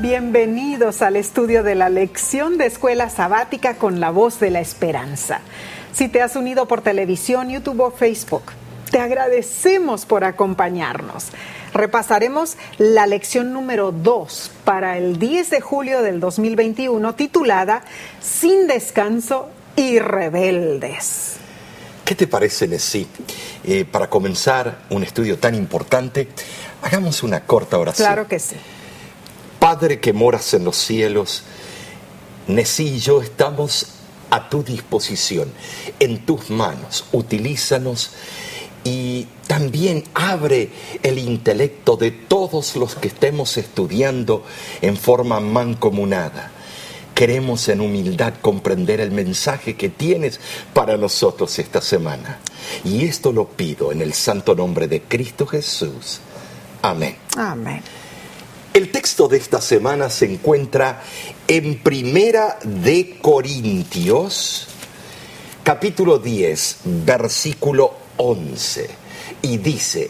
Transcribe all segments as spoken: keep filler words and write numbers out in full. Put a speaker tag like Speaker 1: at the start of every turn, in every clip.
Speaker 1: Bienvenidos al estudio de la lección de Escuela Sabática con la Voz de la Esperanza. Si te has unido por televisión, YouTube o Facebook, te agradecemos por acompañarnos. Repasaremos la lección número dos para el diez de julio del dos mil veintiuno, titulada Sin descanso y rebeldes.
Speaker 2: ¿Qué te parece, Nesí? Eh, para comenzar un estudio tan importante, hagamos una corta oración.
Speaker 1: Claro que sí.
Speaker 2: Padre que moras en los cielos, Nesí y yo estamos a tu disposición, en tus manos. Utilízanos y también abre el intelecto de todos los que estemos estudiando en forma mancomunada. Queremos en humildad comprender el mensaje que tienes para nosotros esta semana. Y esto lo pido en el santo nombre de Cristo Jesús. Amén.
Speaker 1: Amén.
Speaker 2: El texto de esta semana se encuentra en Primera de Corintios, capítulo diez, versículo once, y dice: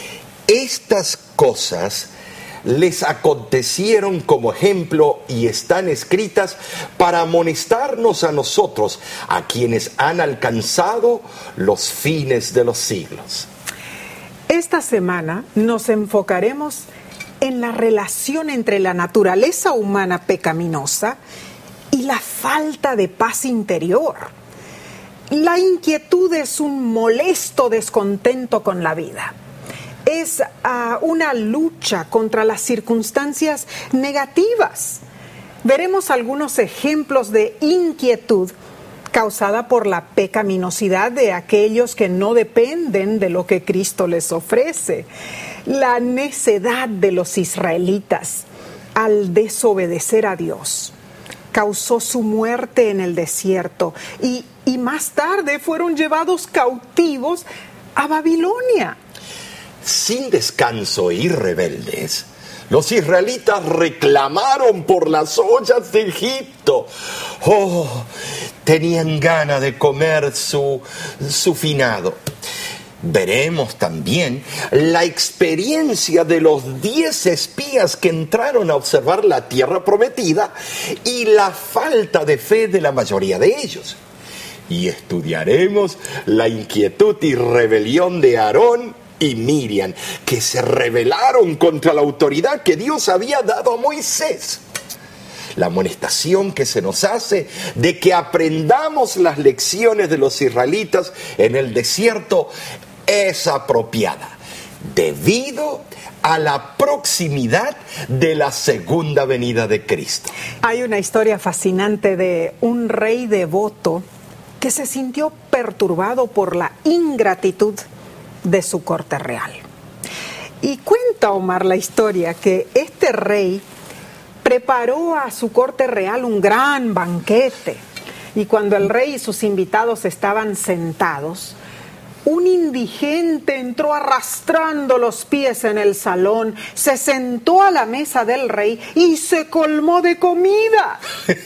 Speaker 2: estas cosas les acontecieron como ejemplo y están escritas para amonestarnos a nosotros, a quienes han alcanzado los fines de los siglos.
Speaker 1: Esta semana nos enfocaremos en la relación entre la naturaleza humana pecaminosa y la falta de paz interior. La inquietud es un molesto descontento con la vida. Es uh, una lucha contra las circunstancias negativas. Veremos algunos ejemplos de inquietud causada por la pecaminosidad de aquellos que no dependen de lo que Cristo les ofrece. La necedad de los israelitas al desobedecer a Dios causó su muerte en el desierto y, y más tarde fueron llevados cautivos a Babilonia.
Speaker 2: Sin descanso y rebeldes, los israelitas reclamaron por las ollas de Egipto. Oh, tenían ganas de comer su, su finado. Veremos también la experiencia de los diez espías que entraron a observar la tierra prometida y la falta de fe de la mayoría de ellos. Y estudiaremos la inquietud y rebelión de Aarón y Miriam, que se rebelaron contra la autoridad que Dios había dado a Moisés. La amonestación que se nos hace de que aprendamos las lecciones de los israelitas en el desierto es apropiada, debido a la proximidad de la segunda venida de Cristo.
Speaker 1: Hay una historia fascinante de un rey devoto que se sintió perturbado por la ingratitud de su corte real. Y cuenta Omar la historia que este rey preparó a su corte real un gran banquete, y cuando el rey y sus invitados estaban sentados, un indigente entró arrastrando los pies en el salón, se sentó a la mesa del rey y se colmó de comida.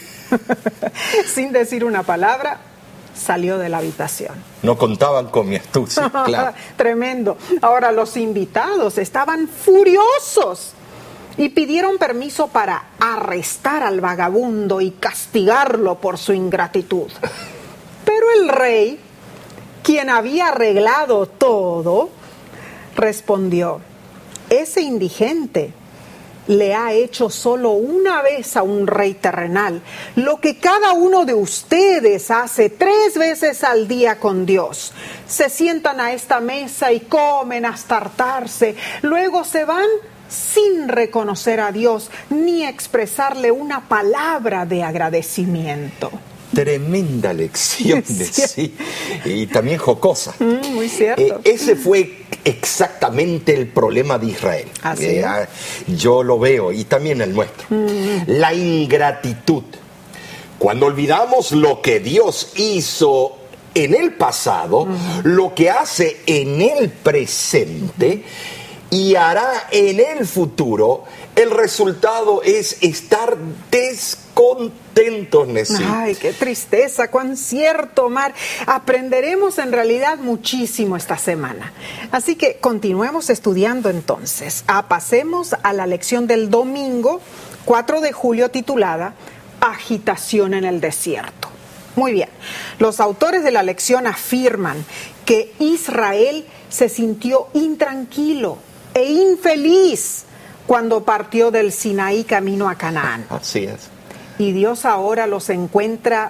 Speaker 1: Sin decir una palabra, salió de la habitación.
Speaker 2: No contaban con mi astucia, claro.
Speaker 1: Tremendo. Ahora los invitados estaban furiosos y pidieron permiso para arrestar al vagabundo y castigarlo por su ingratitud. Pero el rey, quien había arreglado todo, respondió: ese indigente le ha hecho solo una vez a un rey terrenal lo que cada uno de ustedes hace tres veces al día con Dios. Se sientan a esta mesa y comen hasta hartarse, luego se van sin reconocer a Dios ni expresarle una palabra de agradecimiento.
Speaker 2: Tremenda lección, de sí, y también jocosa.
Speaker 1: Mm, muy cierto.
Speaker 2: Eh, ese fue exactamente el problema de Israel.
Speaker 1: Así
Speaker 2: eh,
Speaker 1: es.
Speaker 2: Yo lo veo, y también el nuestro. Mm. La ingratitud. Cuando olvidamos lo que Dios hizo en el pasado, mm. lo que hace en el presente y hará en el futuro, el resultado es estar descontentos, Nesí.
Speaker 1: Ay, qué tristeza, cuán cierto, Omar. Aprenderemos en realidad muchísimo esta semana. Así que continuemos estudiando entonces. Ah, pasemos a la lección del domingo cuatro de julio, titulada Agitación en el desierto. Muy bien, los autores de la lección afirman que Israel se sintió intranquilo e infeliz cuando partió del Sinaí camino a Canaán.
Speaker 2: Así es.
Speaker 1: Y Dios ahora los encuentra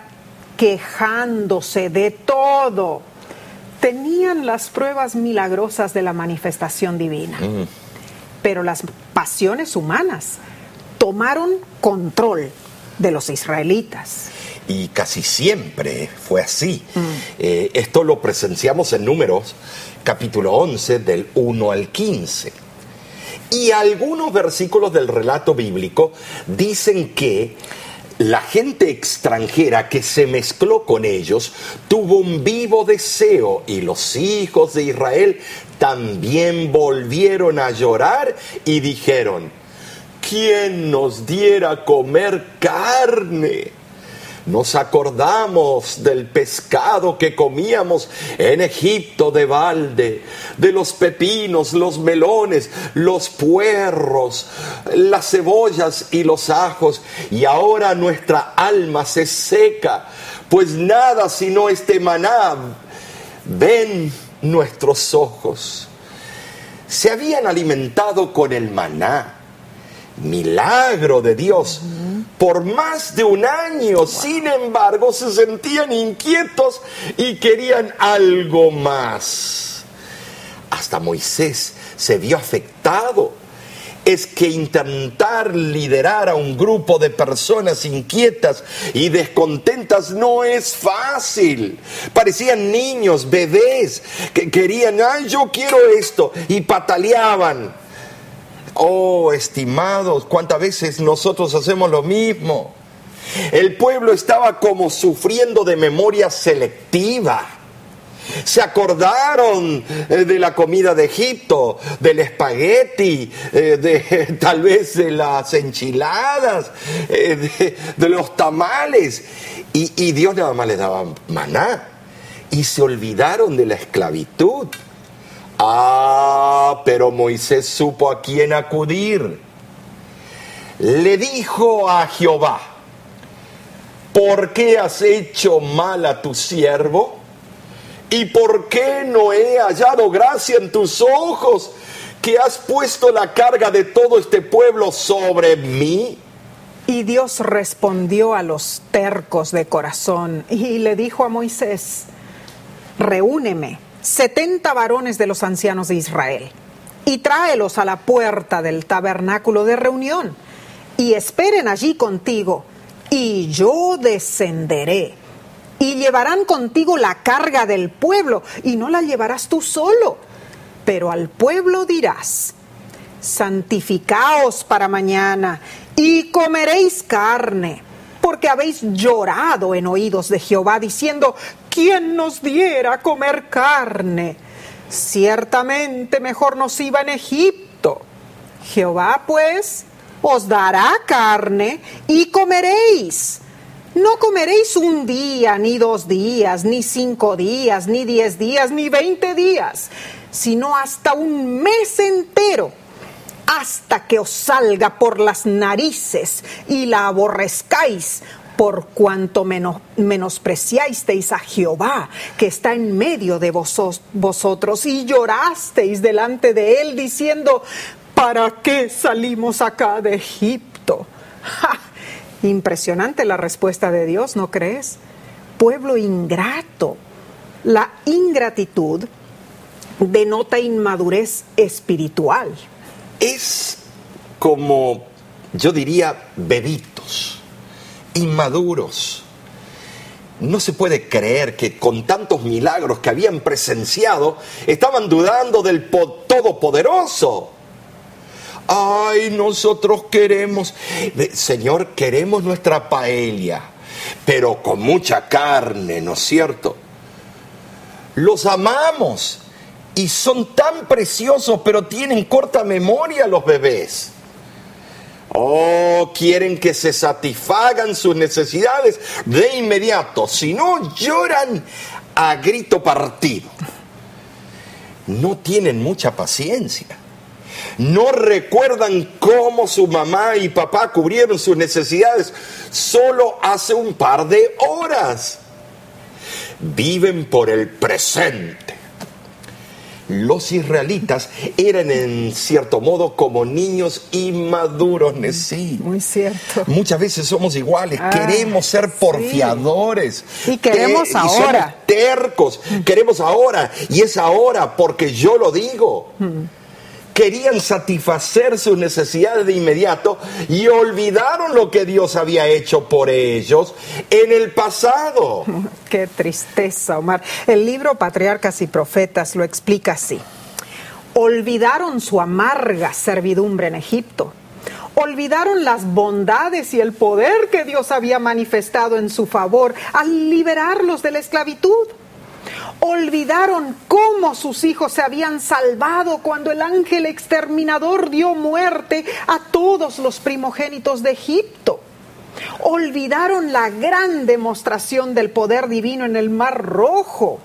Speaker 1: quejándose de todo. Tenían las pruebas milagrosas de la manifestación divina, mm. pero las pasiones humanas tomaron control de los israelitas.
Speaker 2: Y casi siempre fue así. Mm. Eh, esto lo presenciamos en Números, capítulo once, del uno al quince. Y algunos versículos del relato bíblico dicen que la gente extranjera que se mezcló con ellos tuvo un vivo deseo, y los hijos de Israel también volvieron a llorar y dijeron: ¿quién nos diera a comer carne? Nos acordamos del pescado que comíamos en Egipto de balde, de los pepinos, los melones, los puerros, las cebollas y los ajos, y ahora nuestra alma se seca, pues nada sino este maná ven nuestros ojos. Se habían alimentado con el maná, milagro de Dios, por más de un año. Wow. Sin embargo, se sentían inquietos y querían algo más. Hasta Moisés se vio afectado. Es que intentar liderar a un grupo de personas inquietas y descontentas no es fácil. Parecían niños, bebés, que querían, ay, yo quiero esto, y pataleaban. Oh, estimados, ¿cuántas veces nosotros hacemos lo mismo? El pueblo estaba como sufriendo de memoria selectiva. Se acordaron de la comida de Egipto, del espagueti, de, tal vez de las enchiladas, de, de los tamales. Y, y Dios nada más les daba maná. Y se olvidaron de la esclavitud. Ah, pero Moisés supo a quién acudir. Le dijo a Jehová: ¿por qué has hecho mal a tu siervo? ¿Y por qué no he hallado gracia en tus ojos, que has puesto la carga de todo este pueblo sobre mí?
Speaker 1: Y Dios respondió a los tercos de corazón y le dijo a Moisés: reúneme setenta varones de los ancianos de Israel, y tráelos a la puerta del tabernáculo de reunión, y esperen allí contigo, y yo descenderé, y llevarán contigo la carga del pueblo, y no la llevarás tú solo, pero al pueblo dirás: santificaos para mañana, y comeréis carne, porque habéis llorado en oídos de Jehová, diciendo: ¿quién nos diera a comer carne? Ciertamente mejor nos iba en Egipto. Jehová, pues, os dará carne y comeréis. No comeréis un día, ni dos días, ni cinco días, ni diez días, ni veinte días, sino hasta un mes entero, hasta que os salga por las narices y la aborrezcáis, por cuanto menos, menospreciasteis a Jehová, que está en medio de vos, vosotros, y llorasteis delante de él, diciendo: ¿para qué salimos acá de Egipto? ¡Ja! Impresionante la respuesta de Dios, ¿no crees? Pueblo ingrato. La ingratitud denota inmadurez espiritual.
Speaker 2: Es como, yo diría, bebitos, inmaduros. No se puede creer que con tantos milagros que habían presenciado, estaban dudando del Todopoderoso. Ay, nosotros queremos, Señor, queremos nuestra paella, pero con mucha carne, ¿no es cierto? Los amamos y son tan preciosos, pero tienen corta memoria los bebés. Oh, quieren que se satisfagan sus necesidades de inmediato, si no lloran a grito partido. No tienen mucha paciencia. No recuerdan cómo su mamá y papá cubrieron sus necesidades solo hace un par de horas. Viven por el presente. Los israelitas eran en cierto modo como niños inmaduros, sí.
Speaker 1: Muy cierto.
Speaker 2: Muchas veces somos iguales,
Speaker 1: ah,
Speaker 2: queremos ser porfiadores.
Speaker 1: Sí. Y queremos
Speaker 2: que,
Speaker 1: ahora.
Speaker 2: Y somos tercos, mm. queremos ahora, y es ahora porque yo lo digo. Mm. Querían satisfacer sus necesidades de inmediato y olvidaron lo que Dios había hecho por ellos en el pasado.
Speaker 1: Qué tristeza, Omar. El libro Patriarcas y Profetas lo explica así. Olvidaron su amarga servidumbre en Egipto. Olvidaron las bondades y el poder que Dios había manifestado en su favor al liberarlos de la esclavitud. Olvidaron cómo sus hijos se habían salvado cuando el ángel exterminador dio muerte a todos los primogénitos de Egipto. Olvidaron la gran demostración del poder divino en el Mar Rojo.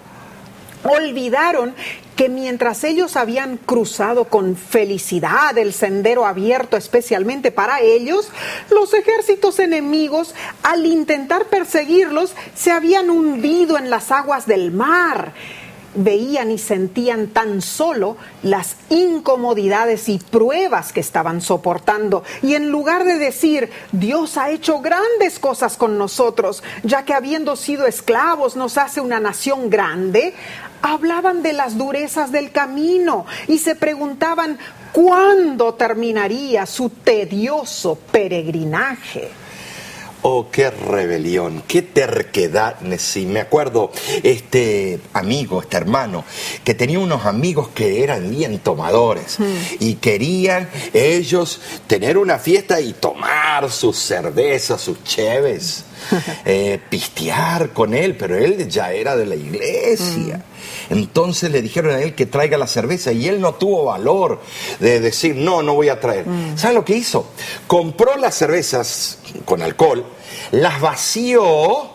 Speaker 1: Olvidaron que mientras ellos habían cruzado con felicidad el sendero abierto especialmente para ellos, los ejércitos enemigos, al intentar perseguirlos, se habían hundido en las aguas del mar. Veían y sentían tan solo las incomodidades y pruebas que estaban soportando. Y en lugar de decir, Dios ha hecho grandes cosas con nosotros, ya que habiendo sido esclavos nos hace una nación grande, hablaban de las durezas del camino y se preguntaban cuándo terminaría su tedioso peregrinaje.
Speaker 2: Oh, qué rebelión, qué terquedad, sí. Me acuerdo, este amigo, este hermano, que tenía unos amigos que eran bien tomadores mm. y querían ellos tener una fiesta y tomar sus cervezas, sus cheves, eh, pistear con él, pero él ya era de la iglesia. Mm. Entonces le dijeron a él que traiga la cerveza y él no tuvo valor de decir, no, no voy a traer. Mm. ¿Sabe lo que hizo? Compró las cervezas con alcohol, las vació,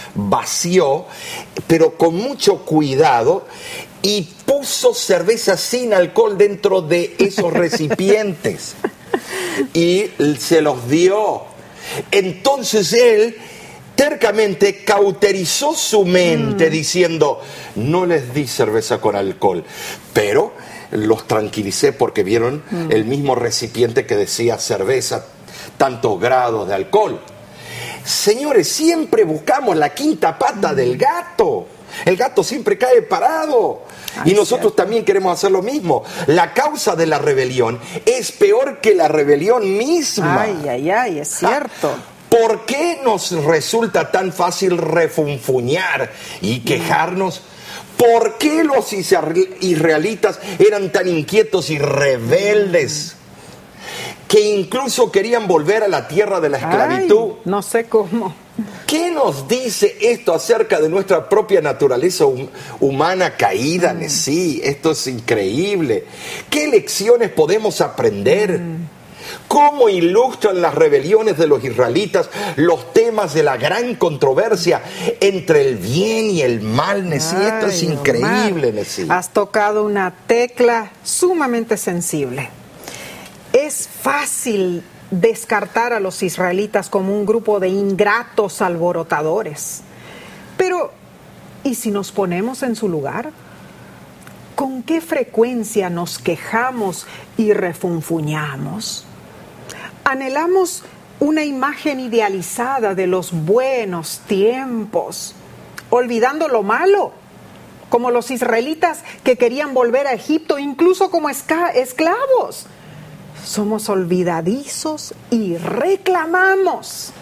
Speaker 2: vació, pero con mucho cuidado y puso cerveza sin alcohol dentro de esos recipientes y se los dio. Entonces él tercamente cauterizó su mente mm. diciendo, no les di cerveza con alcohol, pero los tranquilicé porque vieron mm. el mismo recipiente que decía cerveza, tantos grados de alcohol. Señores, siempre buscamos la quinta pata mm. del gato. El gato siempre cae parado. Ay, y nosotros cierto. También queremos hacer lo mismo. La causa de la rebelión es peor que la rebelión misma.
Speaker 1: Ay, ay, ay, es cierto.
Speaker 2: Ah, ¿por qué nos resulta tan fácil refunfuñar y quejarnos? ¿Por qué los israelitas eran tan inquietos y rebeldes que incluso querían volver a la tierra de la esclavitud?
Speaker 1: Ay, no sé cómo.
Speaker 2: ¿Qué nos dice esto acerca de nuestra propia naturaleza hum- humana caída? Mm. Sí, esto es increíble. ¿Qué lecciones podemos aprender? Mm. ¿Cómo ilustran las rebeliones de los israelitas los temas de la gran controversia entre el bien y el mal, Nesí? Ay, esto es increíble, Nesí.
Speaker 1: Has tocado una tecla sumamente sensible. Es fácil descartar a los israelitas como un grupo de ingratos alborotadores. Pero, ¿y si nos ponemos en su lugar? ¿Con qué frecuencia nos quejamos y refunfuñamos? Anhelamos una imagen idealizada de los buenos tiempos, olvidando lo malo, como los israelitas que querían volver a Egipto, incluso como esca- esclavos. Somos olvidadizos y reclamamos.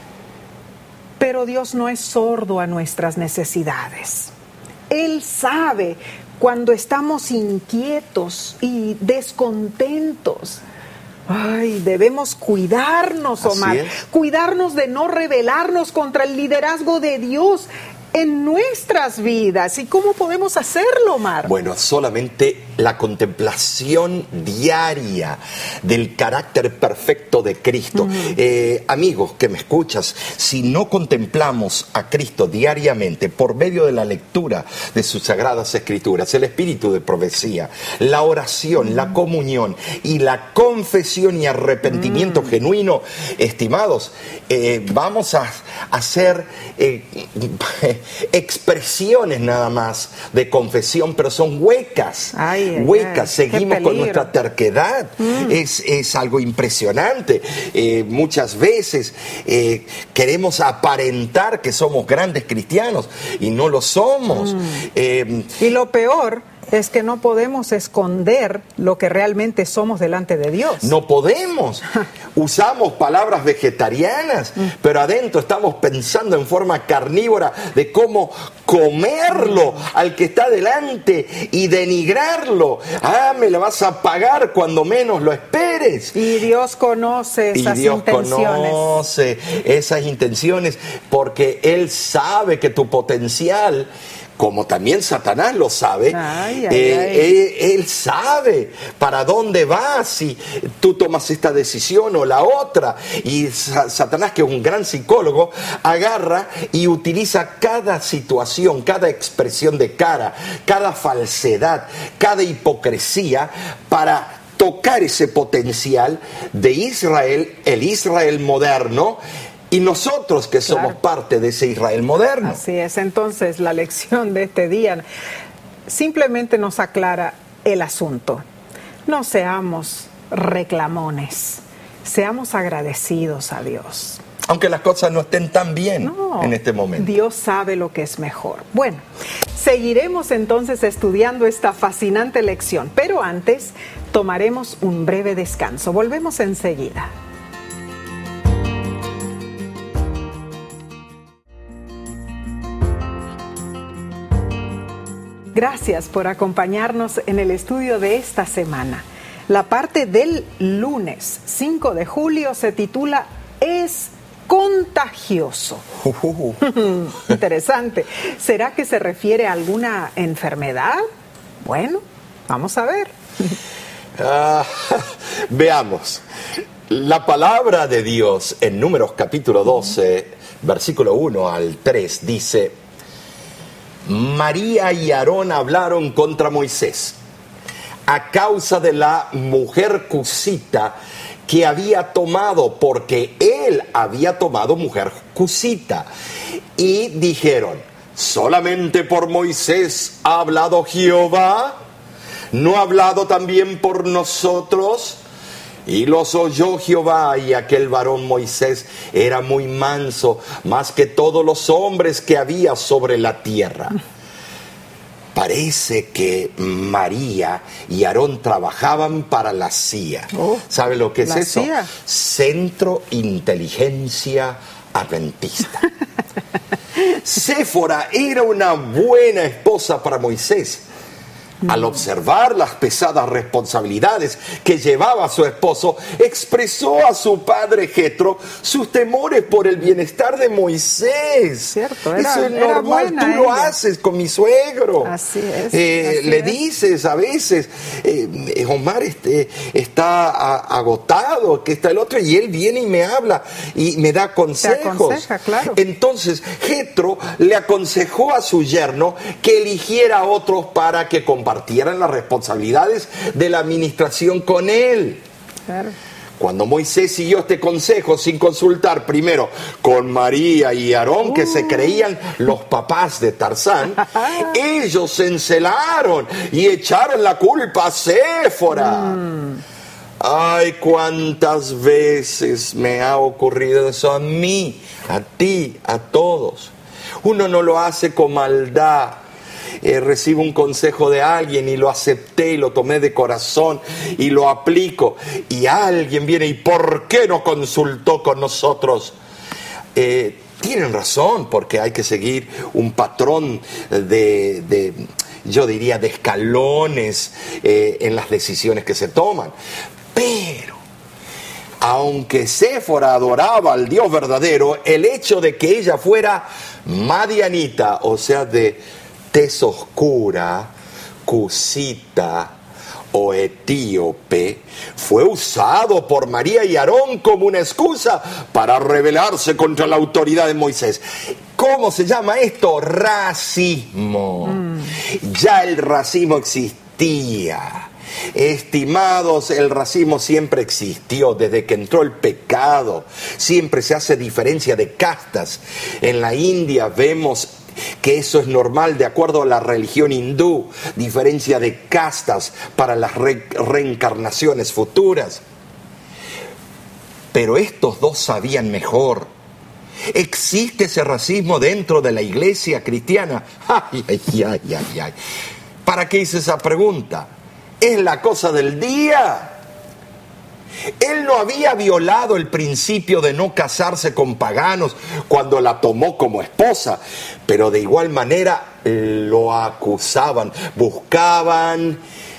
Speaker 1: Pero Dios no es sordo a nuestras necesidades. Él sabe cuando estamos inquietos y descontentos. Ay, debemos cuidarnos, Omar, cuidarnos de no rebelarnos contra el liderazgo de Dios en nuestras vidas. ¿Y cómo podemos hacerlo, Omar?
Speaker 2: Bueno, solamente la contemplación diaria del carácter perfecto de Cristo. Mm. Eh, amigos que me escuchas, si no contemplamos a Cristo diariamente por medio de la lectura de sus sagradas escrituras, el espíritu de profecía, la oración, mm. la comunión y la confesión y arrepentimiento mm. genuino, estimados, eh, vamos a hacer eh, expresiones nada más de confesión, pero son huecas. Ay, ay, huecas, ay, seguimos con nuestra terquedad. Mm. Es, es algo impresionante. Eh, muchas veces eh, queremos aparentar que somos grandes cristianos y no lo somos. Mm.
Speaker 1: Eh, y lo peor es que no podemos esconder lo que realmente somos delante de Dios.
Speaker 2: No podemos. Usamos palabras vegetarianas, mm. pero adentro estamos pensando en forma carnívora de cómo comerlo al que está delante y denigrarlo. Ah, me lo vas a pagar cuando menos lo esperes.
Speaker 1: Y Dios conoce esas
Speaker 2: y Dios
Speaker 1: intenciones.
Speaker 2: conoce esas intenciones porque Él sabe que tu potencial, como también Satanás lo sabe, ay, ay, eh, ay. Él, él sabe para dónde vas si tú tomas esta decisión o la otra. Y Satanás, que es un gran psicólogo, agarra y utiliza cada situación, cada expresión de cara, cada falsedad, cada hipocresía para tocar ese potencial de Israel, el Israel moderno, y nosotros que somos claro. parte de ese Israel moderno.
Speaker 1: Así es, entonces la lección de este día simplemente nos aclara el asunto. No seamos reclamones, seamos agradecidos a Dios.
Speaker 2: Aunque las cosas no estén tan bien no, en este momento.
Speaker 1: Dios sabe lo que es mejor. Bueno, seguiremos entonces estudiando esta fascinante lección, pero antes tomaremos un breve descanso. Volvemos enseguida. Gracias por acompañarnos en el estudio de esta semana. La parte del lunes cinco de julio se titula Es contagioso. Uh-huh. Interesante. ¿Será que se refiere a alguna enfermedad? Bueno, vamos a ver.
Speaker 2: Uh, veamos. La palabra de Dios en Números capítulo doce, uh-huh. versículo uno al tres, dice: María y Aarón hablaron contra Moisés a causa de la mujer cusita que había tomado, porque él había tomado mujer cusita. Y dijeron: ¿solamente por Moisés ha hablado Jehová? ¿No ha hablado también por nosotros? Y los oyó Jehová, y aquel varón Moisés era muy manso, más que todos los hombres que había sobre la tierra. Parece que María y Aarón trabajaban para la C I A. Oh, ¿sabe lo que es eso? C I A. Centro Inteligencia Adventista. Séfora era una buena esposa para Moisés. Al observar las pesadas responsabilidades que llevaba su esposo, expresó a su padre Jetro sus temores por el bienestar de Moisés.
Speaker 1: Cierto, era,
Speaker 2: eso es normal, tú lo ella. haces con mi suegro.
Speaker 1: Así es.
Speaker 2: Eh,
Speaker 1: así
Speaker 2: le
Speaker 1: es.
Speaker 2: dices a veces, eh, Omar este, está a, agotado, que está el otro, y él viene y me habla y me da consejos.
Speaker 1: Te aconseja, claro.
Speaker 2: Entonces, Jetro le aconsejó a su yerno que eligiera a otros para que compartieran compartieran las responsabilidades de la administración con él.
Speaker 1: Claro.
Speaker 2: Cuando Moisés siguió este consejo sin consultar primero con María y Aarón, uh. que se creían los papás de Tarzán, ellos se encelaron y echaron la culpa a Séfora. Mm. Ay, cuántas veces me ha ocurrido eso a mí, a ti, a todos. Uno no lo hace con maldad. Eh, recibo un consejo de alguien y lo acepté y lo tomé de corazón y lo aplico, y alguien viene y ¿por qué no consultó con nosotros? Eh, tienen razón, porque hay que seguir un patrón de, de yo diría, de escalones eh, en las decisiones que se toman. Pero aunque Séfora adoraba al Dios verdadero, el hecho de que ella fuera madianita, o sea, de tez oscura, cusita, o etíope fue usado por María y Aarón como una excusa para rebelarse contra la autoridad de Moisés. ¿Cómo se llama esto? Racismo. Mm. Ya el racismo existía. Estimados, el racismo siempre existió desde que entró el pecado. Siempre se hace diferencia de castas. En la India vemos que eso es normal de acuerdo a la religión hindú, diferencia de castas para las re- reencarnaciones futuras. Pero estos dos sabían mejor. ¿Existe ese racismo dentro de la iglesia cristiana? Ay, ay, ay, ay, ay. ¿Para qué hice esa pregunta? Es la cosa del día. Él no había violado el principio de no casarse con paganos cuando la tomó como esposa, pero de igual manera lo acusaban, buscaban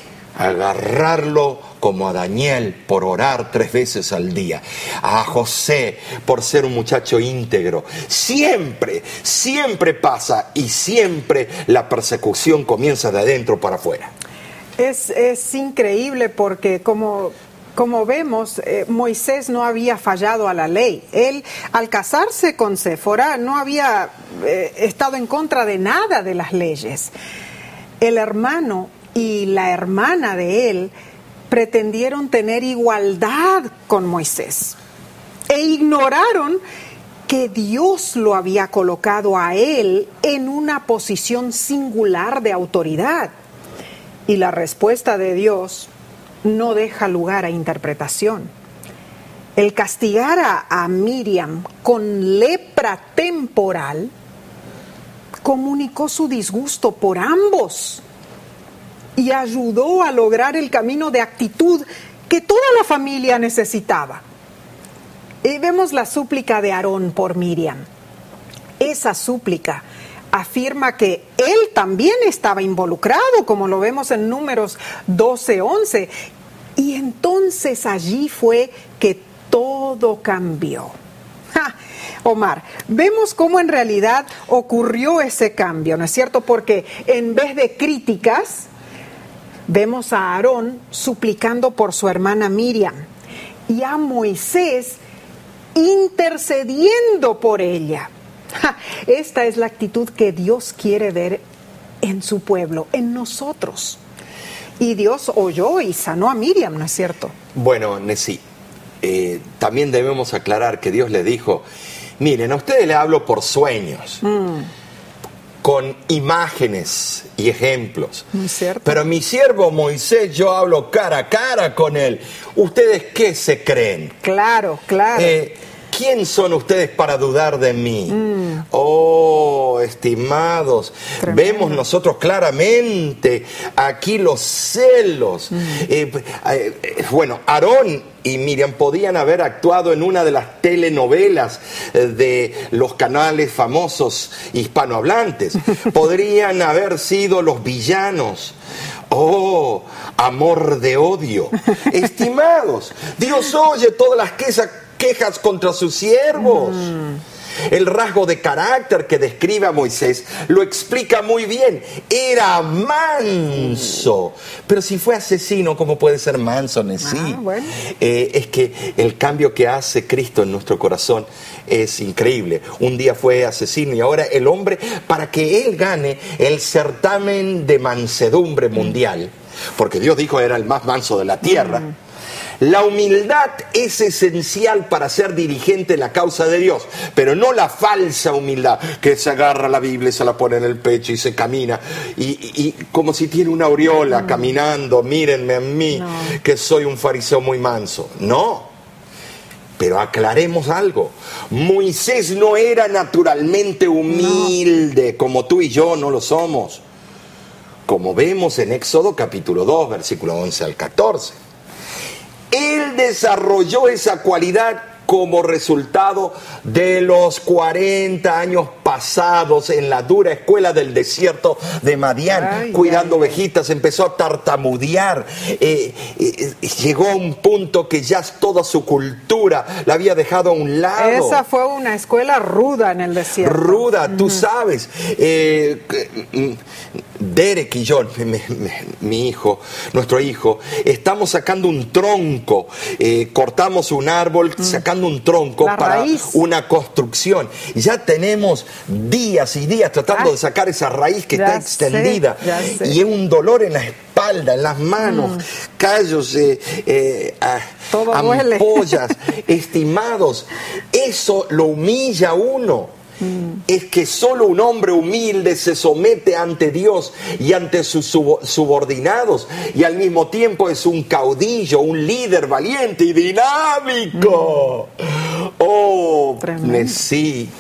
Speaker 2: agarrarlo como a Daniel por orar tres veces al día, a José por ser un muchacho íntegro. Siempre, siempre pasa y siempre la persecución comienza de adentro para afuera.
Speaker 1: Es, es increíble porque como, como vemos, eh, Moisés no había fallado a la ley. Él, al casarse con Séfora, no había eh, estado en contra de nada de las leyes. El hermano y la hermana de él pretendieron tener igualdad con Moisés e ignoraron que Dios lo había colocado a él en una posición singular de autoridad. Y la respuesta de Dios no deja lugar a interpretación. El castigar a, a Miriam con lepra temporal comunicó su disgusto por ambos y ayudó a lograr el camino de actitud que toda la familia necesitaba. Y vemos la súplica de Aarón por Miriam. Esa súplica afirma que él también estaba involucrado, como lo vemos en Números doce once. Y entonces allí fue que todo cambió. ¡Ja! Omar, vemos cómo en realidad ocurrió ese cambio, ¿no es cierto? Porque en vez de críticas, vemos a Aarón suplicando por su hermana Miriam y a Moisés intercediendo por ella. Esta es la actitud que Dios quiere ver en su pueblo, en nosotros. Y Dios oyó y sanó a Miriam, ¿no es cierto?
Speaker 2: Bueno, Nesí, eh, también debemos aclarar que Dios le dijo, miren, a ustedes les hablo por sueños, mm. con imágenes y ejemplos.
Speaker 1: Muy cierto.
Speaker 2: Pero mi siervo Moisés, yo hablo cara a cara con él. ¿Ustedes qué se creen?
Speaker 1: Claro, claro.
Speaker 2: Eh, ¿Quién son ustedes para dudar de mí? Mm. Oh, estimados, tremendo. Vemos nosotros claramente aquí los celos. Mm. Eh, eh, bueno, Aarón y Miriam podían haber actuado en una de las telenovelas de los canales famosos hispanohablantes. Podrían haber sido los villanos. Oh, amor de odio. Estimados, Dios oye todas las quejas quejas contra sus siervos. Mm. El rasgo de carácter que describe a Moisés lo explica muy bien. Era manso. Pero si fue asesino, ¿cómo puede ser manso? Sí.
Speaker 1: Ah, bueno.
Speaker 2: eh, es que el cambio que hace Cristo en nuestro corazón es increíble. Un día fue asesino y ahora el hombre, para que él gane el certamen de mansedumbre mundial, porque Dios dijo era el más manso de la tierra, mm. La humildad es esencial para ser dirigente en la causa de Dios, pero no la falsa humildad, que se agarra la Biblia y se la pone en el pecho y se camina, y, y, y como si tiene una aureola mm. caminando, mírenme a mí, no. que soy un fariseo muy manso. No, pero aclaremos algo, Moisés no era naturalmente humilde, no. como tú y yo no lo somos, como vemos en Éxodo capítulo dos, versículo once al catorce. Él desarrolló esa cualidad como resultado de los cuarenta años pasados en la dura escuela del desierto de Madián, ay, cuidando ay, ovejitas, empezó a tartamudear, eh, eh, llegó a un punto que ya toda su cultura la había dejado a un lado.
Speaker 1: Esa fue una escuela ruda en el desierto.
Speaker 2: Ruda, tú uh-huh. sabes. Eh, Derek y yo, mi, mi, mi hijo, nuestro hijo, estamos sacando un tronco, eh, cortamos un árbol mm. sacando un tronco
Speaker 1: La
Speaker 2: para
Speaker 1: raíz.
Speaker 2: una construcción. Y ya tenemos días y días tratando
Speaker 1: Ay,
Speaker 2: de sacar esa raíz que
Speaker 1: ya
Speaker 2: está extendida.
Speaker 1: sé, ya sé.
Speaker 2: Y es un dolor en la espalda, en las manos, mm. callos, eh, eh,
Speaker 1: Todo
Speaker 2: ampollas, estimados. Eso lo humilla a uno. Es que solo un hombre humilde se somete ante Dios y ante sus subordinados, y al mismo tiempo es un caudillo, un líder valiente y dinámico. Mm. Oh, sí.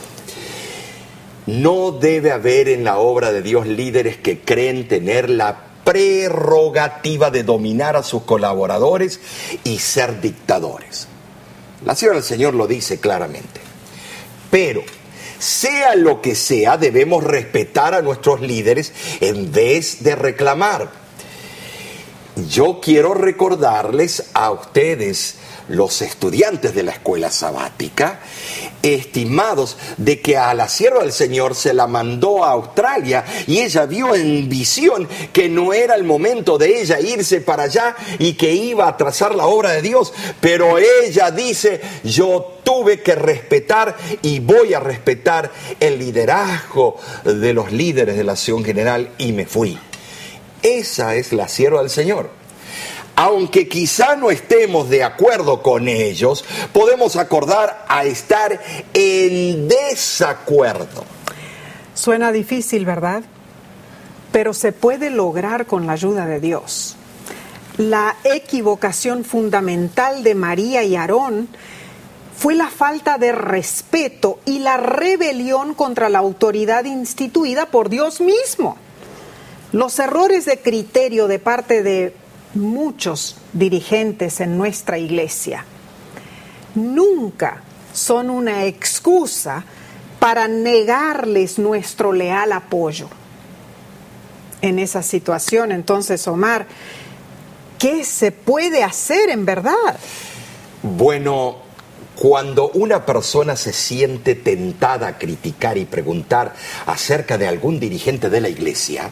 Speaker 2: No debe haber en la obra de Dios líderes que creen tener la prerrogativa de dominar a sus colaboradores y ser dictadores. La palabra del Señor lo dice claramente. Pero sea lo que sea, debemos respetar a nuestros líderes en vez de reclamar. Yo quiero recordarles a ustedes, los estudiantes de la escuela sabática, estimados, de que a la sierva del Señor se la mandó a Australia y ella vio en visión que no era el momento de ella irse para allá y que iba a trazar la obra de Dios, pero ella dice: yo tuve que respetar y voy a respetar el liderazgo de los líderes de la acción general, y me fui. Esa es la sierva del Señor. Aunque quizá no estemos de acuerdo con ellos, podemos acordar a estar en desacuerdo.
Speaker 1: Suena difícil, ¿verdad? Pero se puede lograr con la ayuda de Dios. La equivocación fundamental de María y Aarón fue la falta de respeto y la rebelión contra la autoridad instituida por Dios mismo. Los errores de criterio de parte de muchos dirigentes en nuestra iglesia nunca son una excusa para negarles nuestro leal apoyo. En esa situación, entonces, Omar, ¿qué se puede hacer en verdad?
Speaker 2: Bueno, cuando una persona se siente tentada a criticar y preguntar acerca de algún dirigente de la iglesia,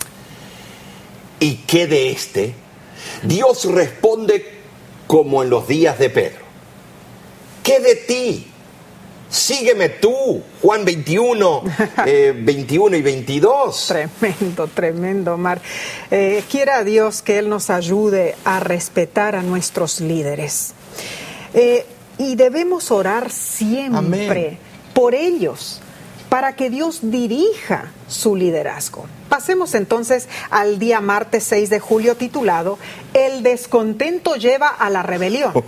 Speaker 2: ¿y qué de este? Dios responde como en los días de Pedro: ¿qué de ti? Sígueme tú. Juan veintiuno, eh, veintiuno y veintidós.
Speaker 1: Tremendo, tremendo, Omar. Eh, quiera Dios que Él nos ayude a respetar a nuestros líderes. Eh, y debemos orar siempre Amén. Por ellos, para que Dios dirija su liderazgo. Pasemos entonces al día martes seis de julio, titulado El descontento lleva a la rebelión. Oh.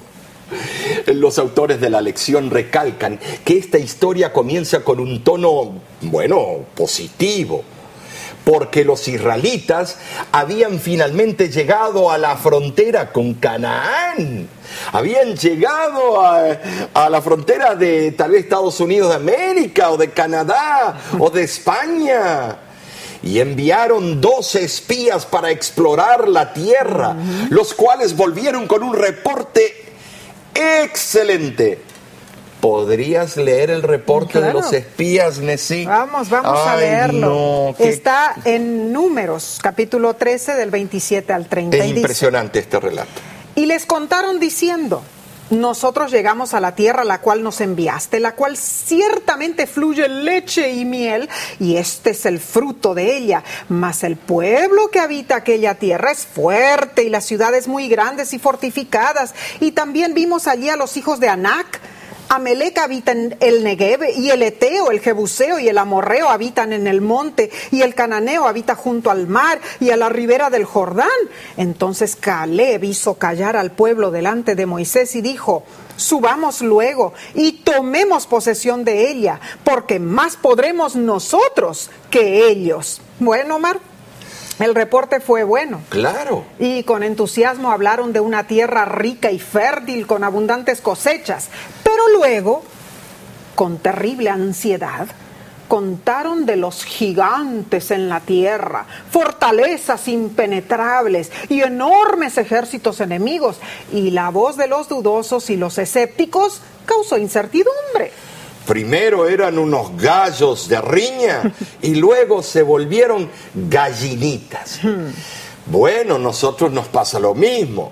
Speaker 2: Los autores de la lección recalcan que esta historia comienza con un tono, bueno, positivo, porque los israelitas habían finalmente llegado a la frontera con Canaán. Habían llegado a, a la frontera de tal vez Estados Unidos de América, o de Canadá, o de España. Y enviaron doce espías para explorar la tierra, uh-huh. los cuales volvieron con un reporte excelente. ¿Podrías leer el reporte claro. de los espías, Nesí?
Speaker 1: Vamos, vamos Ay, a leerlo. No, que... Está en Números, capítulo trece, del veintisiete al treinta.
Speaker 2: Es impresionante dice, este relato.
Speaker 1: Y les contaron diciendo: nosotros llegamos a la tierra a la cual nos enviaste, la cual ciertamente fluye leche y miel, y este es el fruto de ella. Mas el pueblo que habita aquella tierra es fuerte, y las ciudades muy grandes y fortificadas. Y también vimos allí a los hijos de Anac. Amelec habita en el Negev, y el Eteo, el Jebuseo y el Amorreo habitan en el monte, y el Cananeo habita junto al mar y a la ribera del Jordán. Entonces Caleb hizo callar al pueblo delante de Moisés y dijo: subamos luego y tomemos posesión de ella, porque más podremos nosotros que ellos. Bueno, Omar, el reporte fue bueno.
Speaker 2: Claro.
Speaker 1: Y con entusiasmo hablaron de una tierra rica y fértil con abundantes cosechas. Pero luego, con terrible ansiedad, contaron de los gigantes en la tierra, fortalezas impenetrables y enormes ejércitos enemigos. Y la voz de los dudosos y los escépticos causó incertidumbre.
Speaker 2: Primero eran unos gallos de riña y luego se volvieron gallinitas. Bueno, nosotros nos pasa lo mismo.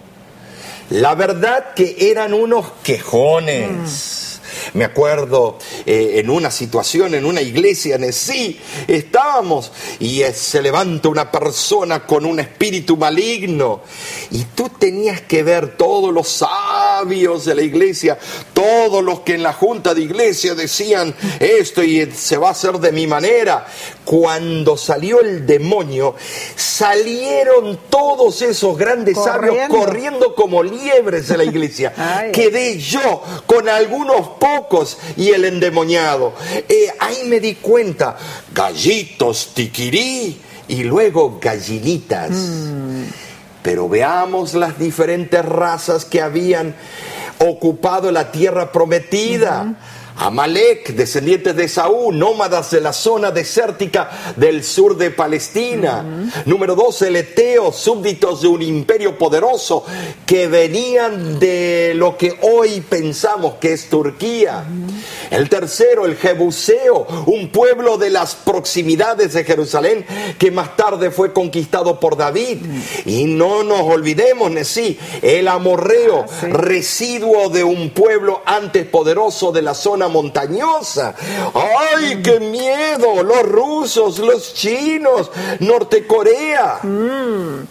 Speaker 2: La verdad que eran unos quejones. Me acuerdo eh, en una situación, en una iglesia en sí, estábamos y eh, se levanta una persona con un espíritu maligno y tú tenías que ver todos los sabios de la iglesia, todos los que en la junta de iglesia decían esto y se va a hacer de mi manera. Cuando salió el demonio, salieron todos esos grandes corriendo. sabios corriendo como liebres de la iglesia. Ay. Quedé yo con algunos pocos y el endemoniado. Eh, ahí me di cuenta, gallitos tiquirí y luego gallinitas. Mm. Pero veamos las diferentes razas que habían ocupado la tierra prometida. Uh-huh. Amalek, descendientes de Esaú, nómadas de la zona desértica del sur de Palestina. Uh-huh. Número dos, el Eteo, súbditos de un imperio poderoso que venían de lo que hoy pensamos que es Turquía. Uh-huh. El tercero, el Jebuseo, un pueblo de las proximidades de Jerusalén que más tarde fue conquistado por David. Uh-huh. Y no nos olvidemos, Nesí, el amorreo, ah, sí. residuo de un pueblo antes poderoso de la zona montañosa. ¡Ay, qué miedo! Los rusos, los chinos, Norte Corea.
Speaker 1: Mm.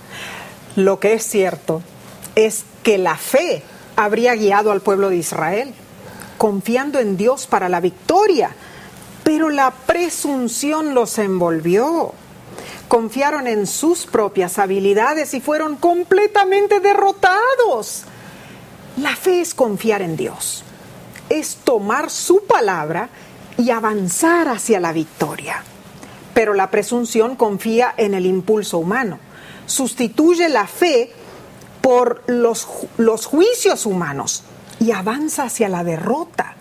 Speaker 1: Lo que es cierto es que la fe habría guiado al pueblo de Israel, confiando en Dios para la victoria, pero la presunción los envolvió. Confiaron en sus propias habilidades y fueron completamente derrotados. La fe es confiar en Dios. Es tomar su palabra y avanzar hacia la victoria. Pero la presunción confía en el impulso humano. Sustituye la fe por los, los juicios humanos y avanza hacia la derrota.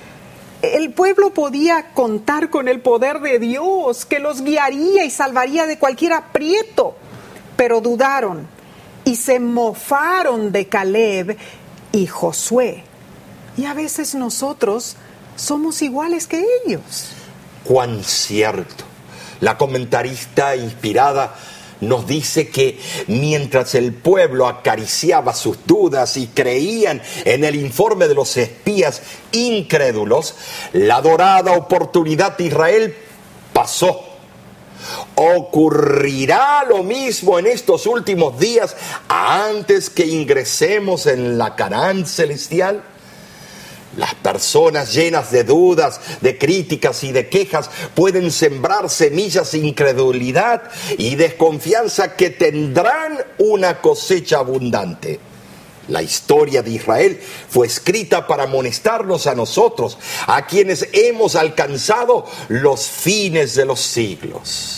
Speaker 1: El pueblo podía contar con el poder de Dios, que los guiaría y salvaría de cualquier aprieto, pero dudaron y se mofaron de Caleb y Josué. Y a veces nosotros somos iguales que ellos.
Speaker 2: ¡Cuán cierto! La comentarista inspirada nos dice que mientras el pueblo acariciaba sus dudas y creían en el informe de los espías incrédulos, la dorada oportunidad de Israel pasó. ¿Ocurrirá lo mismo en estos últimos días antes que ingresemos en la Canaán celestial? Las personas llenas de dudas, de críticas y de quejas pueden sembrar semillas de incredulidad y desconfianza que tendrán una cosecha abundante. La historia de Israel fue escrita para amonestarnos a nosotros, a quienes hemos alcanzado los fines de los siglos.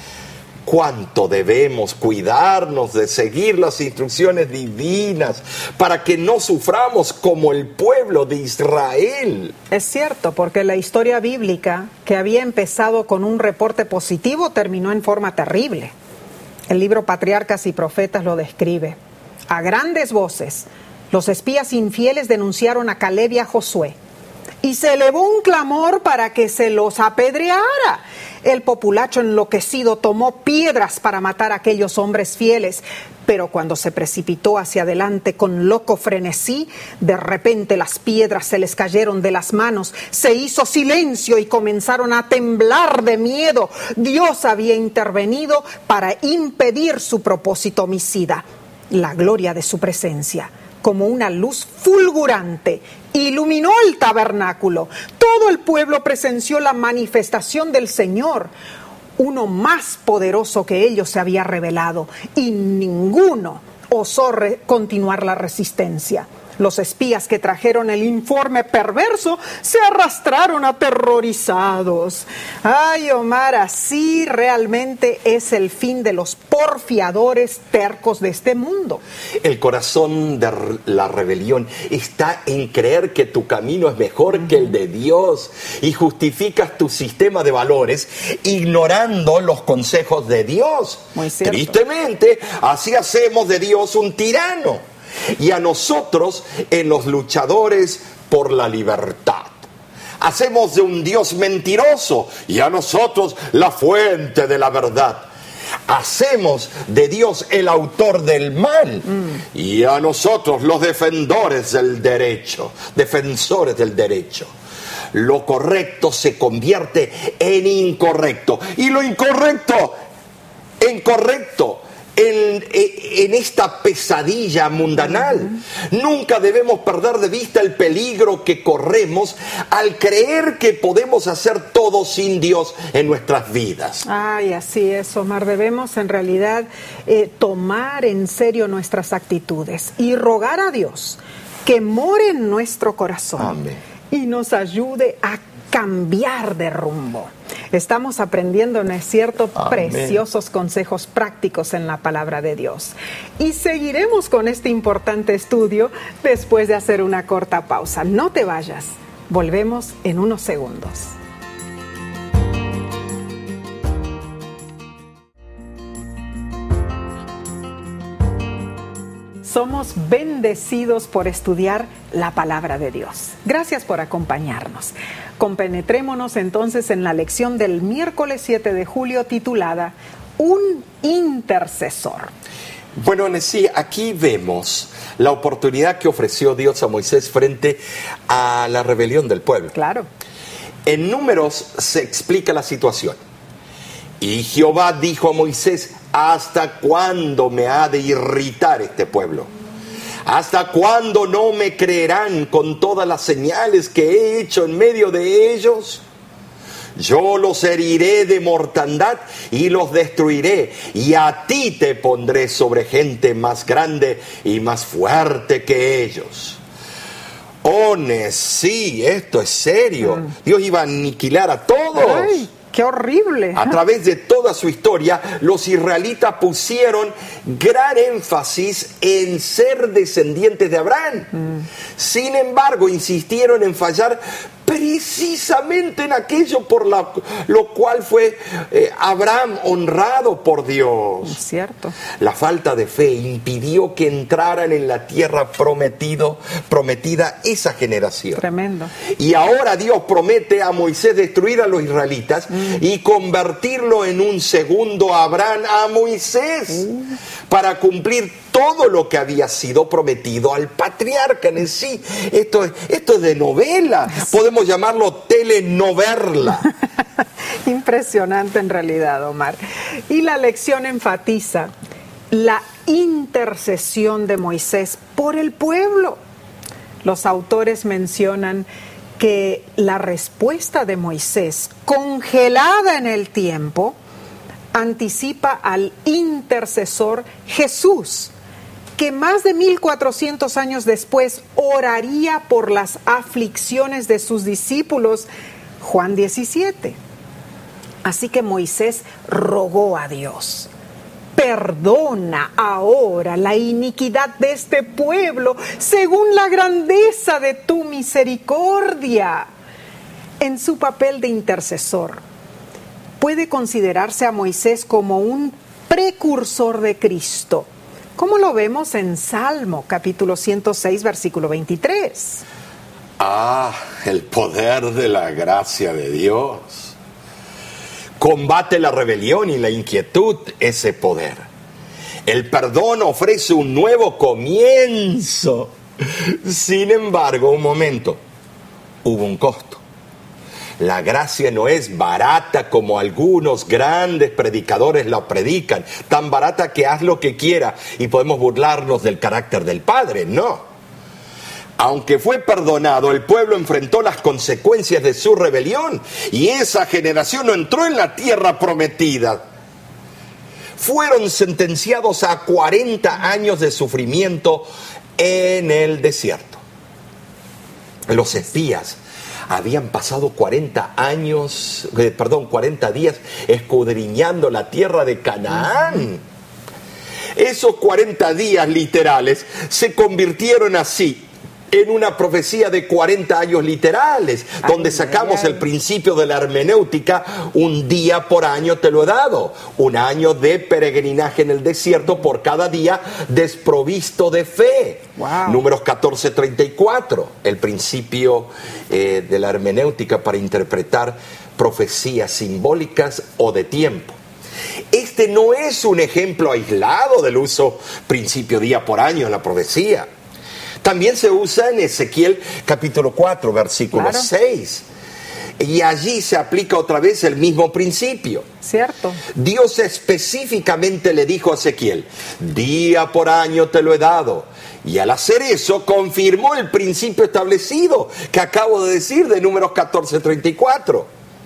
Speaker 2: Cuánto debemos cuidarnos de seguir las instrucciones divinas para que no suframos como el pueblo de Israel.
Speaker 1: Es cierto, porque la historia bíblica, que había empezado con un reporte positivo, terminó en forma terrible. El libro Patriarcas y Profetas lo describe. A grandes voces, los espías infieles denunciaron a Caleb y a Josué. Y se elevó un clamor para que se los apedreara. El populacho enloquecido tomó piedras para matar a aquellos hombres fieles, pero cuando se precipitó hacia adelante con loco frenesí, de repente las piedras se les cayeron de las manos, se hizo silencio y comenzaron a temblar de miedo. Dios había intervenido para impedir su propósito homicida. La gloria de su presencia, como una luz fulgurante, iluminó el tabernáculo. Todo el pueblo presenció la manifestación del Señor. Uno más poderoso que ellos se había revelado y ninguno osó re- continuar la resistencia. Los espías que trajeron el informe perverso se arrastraron aterrorizados. Ay, Omar, así realmente es el fin de los porfiadores tercos de este mundo.
Speaker 2: El corazón de la rebelión está en creer que tu camino es mejor uh-huh. que el de Dios y justificas tu sistema de valores ignorando los consejos de Dios.
Speaker 1: Muy cierto.
Speaker 2: Tristemente, así hacemos de Dios un tirano. Y a nosotros en los luchadores por la libertad. Hacemos de un Dios mentiroso y a nosotros la fuente de la verdad. Hacemos de Dios el autor del mal mm. y a nosotros los defensores del derecho, defensores del derecho. Lo correcto se convierte en incorrecto y lo incorrecto en correcto. En, en esta pesadilla mundanal. Uh-huh. Nunca debemos perder de vista el peligro que corremos al creer que podemos hacer todo sin Dios en nuestras vidas.
Speaker 1: Ay, así es, Omar. Debemos en realidad eh, tomar en serio nuestras actitudes y rogar a Dios que more en nuestro corazón. Amén. Y nos ayude a cambiar de rumbo. Estamos aprendiendo, ¿no es cierto?, Amén. Preciosos consejos prácticos en la palabra de Dios. Y seguiremos con este importante estudio después de hacer una corta pausa. No te vayas. Volvemos en unos segundos. Somos bendecidos por estudiar la palabra de Dios. Gracias por acompañarnos. Compenetrémonos entonces en la lección del miércoles siete de julio titulada Un intercesor.
Speaker 2: Bueno, sí, aquí vemos la oportunidad que ofreció Dios a Moisés frente a la rebelión del pueblo.
Speaker 1: Claro.
Speaker 2: En Números se explica la situación. Y Jehová dijo a Moisés: ¿hasta cuándo me ha de irritar este pueblo? ¿Hasta cuándo no me creerán con todas las señales que he hecho en medio de ellos? Yo los heriré de mortandad y los destruiré, y a ti te pondré sobre gente más grande y más fuerte que ellos. Oh, sí, esto es serio. Mm. Dios iba a aniquilar a todos.
Speaker 1: Ay. ¡Qué horrible!
Speaker 2: A través de toda su historia, los israelitas pusieron gran énfasis en ser descendientes de Abraham. Mm. Sin embargo, insistieron en fallar precisamente en aquello por la, lo cual fue eh, Abraham honrado por Dios.
Speaker 1: Es cierto.
Speaker 2: La falta de fe impidió que entraran en la tierra prometido, prometida esa generación.
Speaker 1: Tremendo.
Speaker 2: Y ahora Dios promete a Moisés destruir a los israelitas mm. y convertirlo en un segundo Abraham a Moisés mm. para cumplir todo lo que había sido prometido al patriarca en sí. Esto es, esto es de novela. Podemos llamarlo telenovela.
Speaker 1: Impresionante en realidad, Omar. Y la lección enfatiza la intercesión de Moisés por el pueblo. Los autores mencionan que la respuesta de Moisés, congelada en el tiempo, anticipa al intercesor Jesús, que más de mil cuatrocientos años después oraría por las aflicciones de sus discípulos, Juan diecisiete. Así que Moisés rogó a Dios: perdona ahora la iniquidad de este pueblo según la grandeza de tu misericordia. En su papel de intercesor, puede considerarse a Moisés como un precursor de Cristo, como lo vemos en Salmo, capítulo ciento seis, versículo veintitrés.
Speaker 2: Ah, el poder de la gracia de Dios. Combate la rebelión y la inquietud ese poder. El perdón ofrece un nuevo comienzo. Sin embargo, un momento, hubo un costo. La gracia no es barata como algunos grandes predicadores la predican, tan barata que haz lo que quiera y podemos burlarnos del carácter del Padre. No. Aunque fue perdonado, el pueblo enfrentó las consecuencias de su rebelión y esa generación no entró en la tierra prometida. Fueron sentenciados a cuarenta años de sufrimiento en el desierto. Los espías habían pasado cuarenta años, eh, perdón, cuarenta días escudriñando la tierra de Canaán. Esos cuarenta días literales se convirtieron así en una profecía de cuarenta años literales, donde
Speaker 1: Ay,
Speaker 2: sacamos
Speaker 1: ay, ay.
Speaker 2: el principio de la hermenéutica: un día por año te lo he dado, un año de peregrinaje en el desierto por cada día desprovisto de fe.
Speaker 1: Wow.
Speaker 2: Números catorce treinta y cuatro, el principio eh, de la hermenéutica para interpretar profecías simbólicas o de tiempo. Este no es un ejemplo aislado del uso principio día por año en la profecía. También se usa en Ezequiel capítulo cuatro, versículo
Speaker 1: Claro.
Speaker 2: seis. Y allí se aplica otra vez el mismo principio.
Speaker 1: ¿Cierto?
Speaker 2: Dios específicamente le dijo a Ezequiel: día por año te lo he dado. Y al hacer eso confirmó el principio establecido que acabo de decir de Números catorce treinta y cuatro.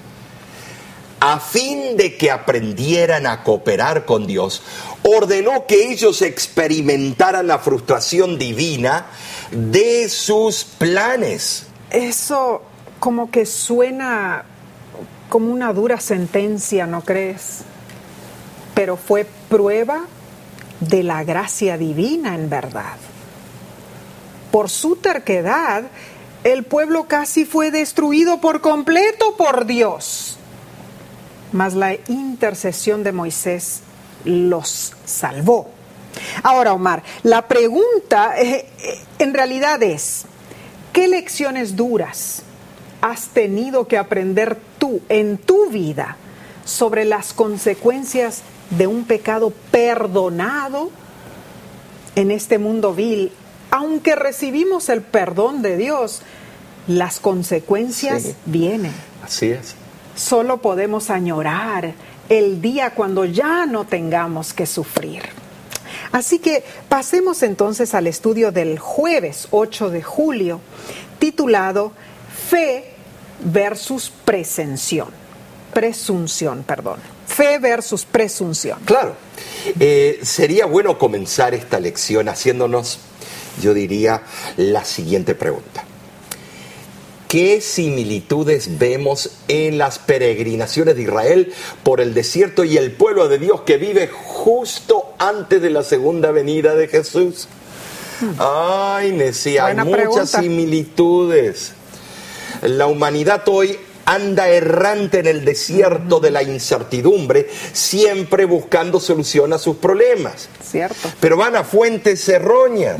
Speaker 2: A fin de que aprendieran a cooperar con Dios, ordenó que ellos experimentaran la frustración divina de sus planes.
Speaker 1: Eso como que suena como una dura sentencia, ¿no crees? Pero fue prueba de la gracia divina en verdad. Por su terquedad, el pueblo casi fue destruido por completo por Dios. Mas la intercesión de Moisés los salvó. Ahora, Omar, la pregunta eh, eh, en realidad es: ¿qué lecciones duras has tenido que aprender tú en tu vida sobre las consecuencias de un pecado perdonado en este mundo vil? Aunque recibimos el perdón de Dios, las consecuencias
Speaker 2: Sí.
Speaker 1: vienen.
Speaker 2: Así es.
Speaker 1: Solo podemos añorar el día cuando ya no tengamos que sufrir. Así que pasemos entonces al estudio del jueves ocho de julio, titulado Fe versus presunción. Presunción, perdón. Fe versus presunción.
Speaker 2: Claro. Eh, sería bueno comenzar esta lección haciéndonos, yo diría, la siguiente pregunta. ¿Qué similitudes vemos en las peregrinaciones de Israel por el desierto y el pueblo de Dios que vive justo antes de la segunda venida de Jesús? Ay, Nesí, hay
Speaker 1: Buena
Speaker 2: muchas
Speaker 1: pregunta.
Speaker 2: similitudes. La humanidad hoy anda errante en el desierto de la incertidumbre, siempre buscando solución a sus problemas.
Speaker 1: ¿Cierto?
Speaker 2: Pero van a fuentes erróneas.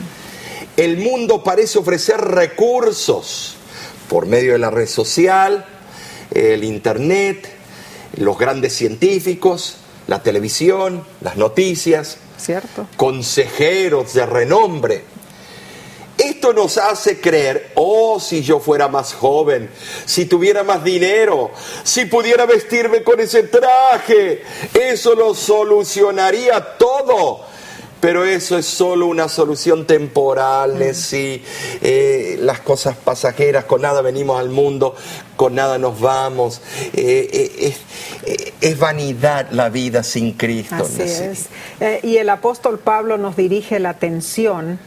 Speaker 2: El mundo parece ofrecer recursos por medio de la red social, el internet, los grandes científicos, la televisión, las noticias,
Speaker 1: ¿Cierto?
Speaker 2: consejeros de renombre. Esto nos hace creer: oh, si yo fuera más joven, si tuviera más dinero, si pudiera vestirme con ese traje, eso lo solucionaría todo. Pero eso es solo una solución temporal, Nesí. Eh, las cosas pasajeras, con nada venimos al mundo, con nada nos vamos. Eh, eh, eh, es vanidad la vida sin Cristo,
Speaker 1: Así
Speaker 2: Nesí.
Speaker 1: es. Eh, y el apóstol Pablo nos dirige la atención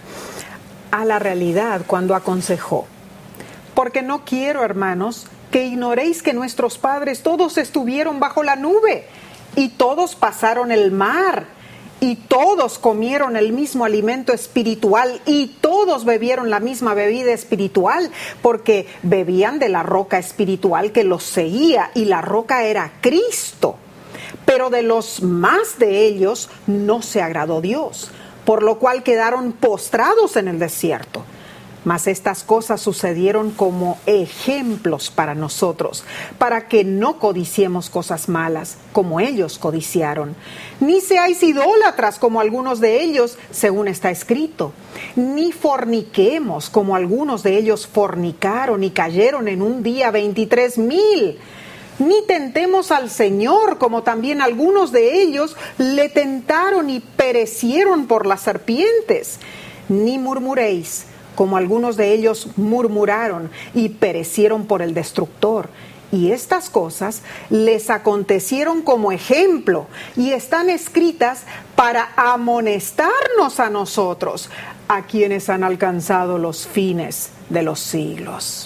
Speaker 1: a la realidad cuando aconsejó: porque no quiero, hermanos, que ignoréis que nuestros padres todos estuvieron bajo la nube y todos pasaron el mar y todos comieron el mismo alimento espiritual y todos bebieron la misma bebida espiritual, porque bebían de la roca espiritual que los seguía, y la roca era Cristo. Pero de los más de ellos no se agradó Dios, por lo cual quedaron postrados en el desierto. Mas estas cosas sucedieron como ejemplos para nosotros, para que no codiciemos cosas malas, como ellos codiciaron. Ni seáis idólatras como algunos de ellos, según está escrito. Ni forniquemos como algunos de ellos fornicaron y cayeron en un día veintitrés mil. Ni tentemos al Señor, como también algunos de ellos le tentaron y perecieron por las serpientes. Ni murmuréis, como algunos de ellos murmuraron y perecieron por el destructor. Y estas cosas les acontecieron como ejemplo y están escritas para amonestarnos a nosotros, a quienes han alcanzado los fines de los siglos.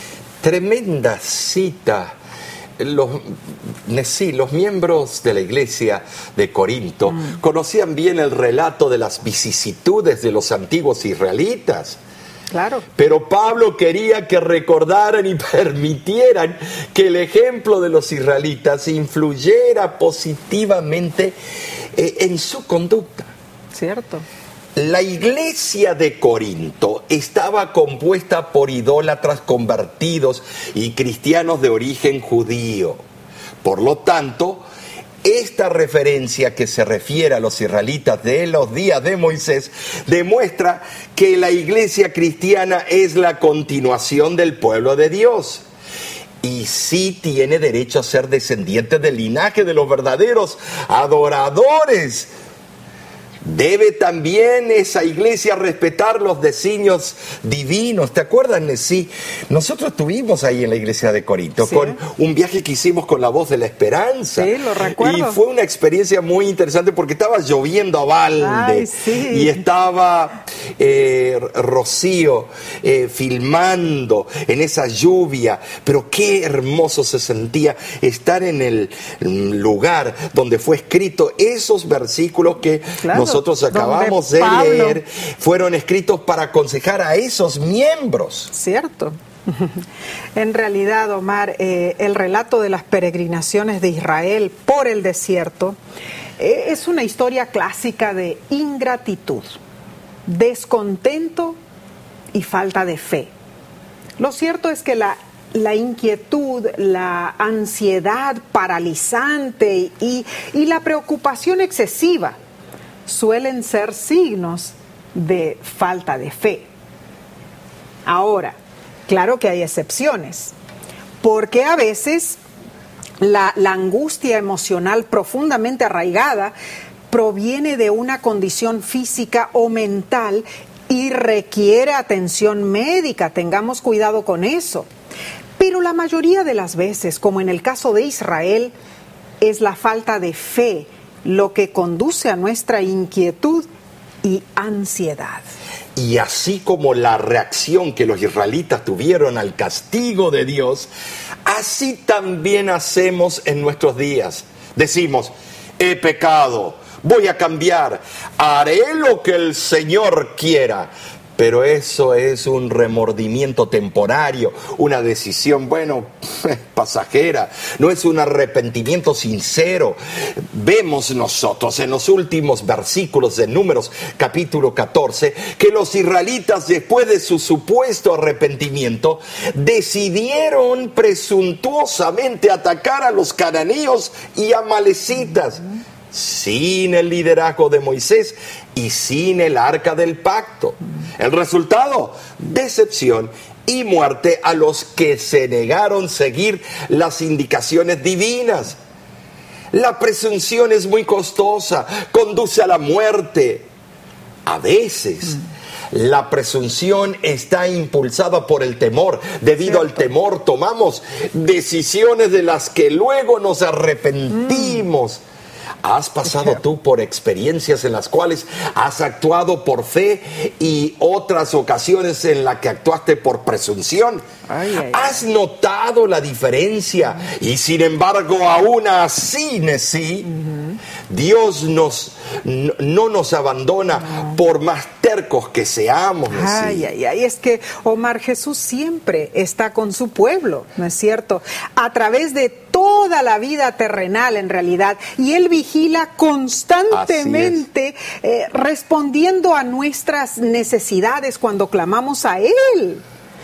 Speaker 2: Tremenda cita. Los, sí, los miembros de la iglesia de Corinto mm. conocían bien el relato de las vicisitudes de los antiguos israelitas.
Speaker 1: Claro.
Speaker 2: Pero Pablo quería que recordaran y permitieran que el ejemplo de los israelitas influyera positivamente eh, en su conducta.
Speaker 1: Cierto.
Speaker 2: La iglesia de Corinto estaba compuesta por idólatras convertidos y cristianos de origen judío. Por lo tanto, esta referencia que se refiere a los israelitas de los días de Moisés demuestra que la iglesia cristiana es la continuación del pueblo de Dios. Y sí tiene derecho a ser descendiente del linaje de los verdaderos adoradores. Debe también esa iglesia respetar los designios divinos. ¿Te acuerdas, Nesí? Nosotros estuvimos ahí en la iglesia de Corinto, sí, con un viaje que hicimos con la Voz de la Esperanza.
Speaker 1: Sí, lo recuerdo.
Speaker 2: Y fue una experiencia muy interesante porque estaba lloviendo a balde.
Speaker 1: Ay, sí.
Speaker 2: Y estaba eh, Rocío eh, filmando en esa lluvia. Pero qué hermoso se sentía estar en el lugar donde fue escrito esos versículos que claro. nosotros Nosotros acabamos de
Speaker 1: Pablo,
Speaker 2: leer, fueron escritos para aconsejar a esos miembros.
Speaker 1: Cierto. En realidad, Omar, eh, el relato de las peregrinaciones de Israel por el desierto eh, es una historia clásica de ingratitud, descontento y falta de fe. Lo cierto es que la La inquietud, la ansiedad paralizante y, y la preocupación excesiva suelen ser signos de falta de fe. Ahora, claro que hay excepciones, porque a veces la, la angustia emocional profundamente arraigada proviene de una condición física o mental y requiere atención médica. Tengamos cuidado con eso. Pero la mayoría de las veces, como en el caso de Israel, es la falta de fe lo que conduce a nuestra inquietud y ansiedad.
Speaker 2: Y así como la reacción que los israelitas tuvieron al castigo de Dios, así también hacemos en nuestros días. Decimos, he pecado, voy a cambiar, haré lo que el Señor quiera. Pero eso es un remordimiento temporario, una decisión, bueno, pasajera, no es un arrepentimiento sincero. Vemos nosotros en los últimos versículos de Números, capítulo catorce, que los israelitas, después de su supuesto arrepentimiento, decidieron presuntuosamente atacar a los cananeos y amalecitas, sin el liderazgo de Moisés y sin el arca del pacto. El resultado, decepción y muerte a los que se negaron a seguir las indicaciones divinas. La presunción es muy costosa, conduce a la muerte. A veces la presunción está impulsada por el temor. Debido Cierto. al temor tomamos decisiones de las que luego nos arrepentimos. Mm. ¿Has pasado tú por experiencias en las cuales has actuado por fe y otras ocasiones en las que actuaste por presunción? Ay, ay, ¿Has ay. notado la diferencia? Y sin embargo, aún así, Nesí, uh-huh. Dios nos, no, no nos abandona no. por más tercos que seamos, Nesí.
Speaker 1: Ay, ay, ay, es que, Omar, Jesús siempre está con su pueblo, ¿no es cierto? A través de toda la vida terrenal, en realidad, y Él vigila constantemente eh, respondiendo a nuestras necesidades cuando clamamos a Él.